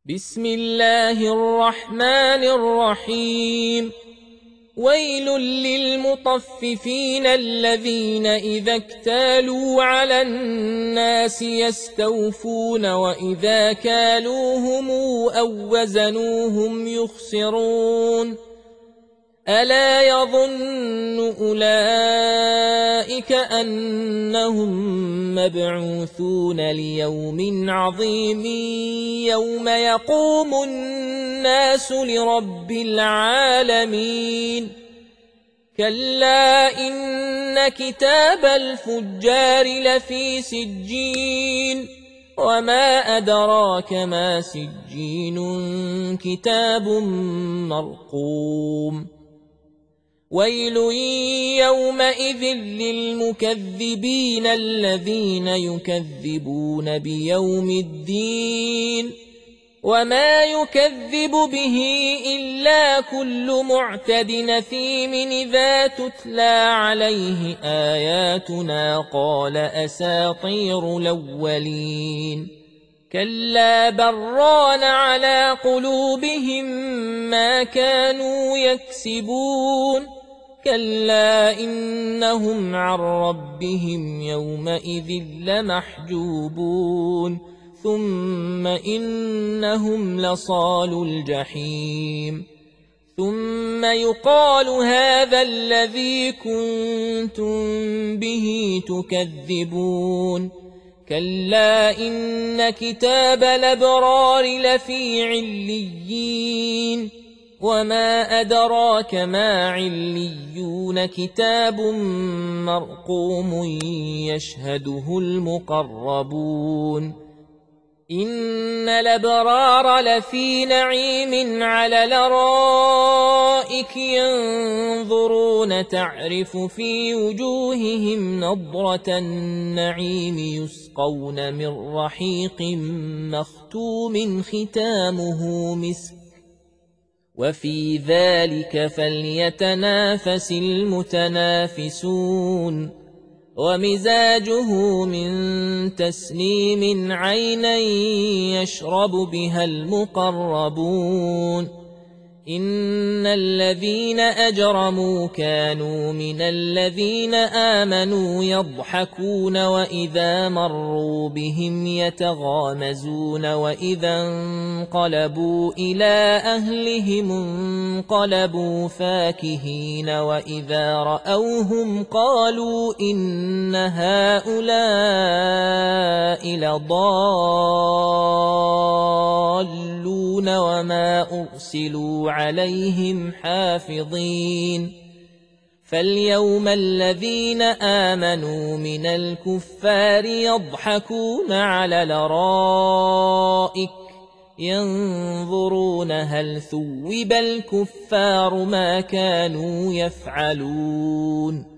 بسم الله الرحمن الرحيم. ويل للمطففين الذين إذا اكتالوا على الناس يستوفون وإذا كالوهم أو وزنوهم يخسرون. ألا يظن أولئك أنهم مبعوثون ليوم عظيم يوم يقوم الناس لرب العالمين. كلا إن كتاب الفجار لفي سجين وما أدراك ما سجين كتاب مرقوم. ويل يومئذ للمكذبين الذين يكذبون بيوم الدين وما يكذب به إلا كل معتد نثيم إذا تتلى عليه آياتنا قال أساطير الأولين. كلا بران على قلوبهم ما كانوا يكسبون. كلا إنهم عن ربهم يومئذ لمحجوبون ثم إنهم لصالو الجحيم. ثم يقال هذا الذي كنتم به تكذبون. كلا إن كتاب الأبرار لفي عليين وما أدراك ما عليون كتاب مرقوم يشهده المقربون. إن الأبرار لفي نعيم على الأرائك ينظرون تعرف في وجوههم نضرة النعيم يسقون من رحيق مختوم ختامه مسك وفي ذلك فليتنافس المتنافسون. ومزاجه من تسنيم عينا يشرب بها المقربون. إن الذين أجرموا كانوا من الذين آمنوا يضحكون وإذا مروا بهم يتغامزون وإذا انقلبوا إلى أهلهم انقلبوا فاكهين وإذا رأوهم قالوا إن هؤلاء لضالون وما أرسلوا عليهم حافظين. فاليوم الذين آمنوا من الكفار يضحكون على الأرائك ينظرون هل ثوب الكفار ما كانوا يفعلون.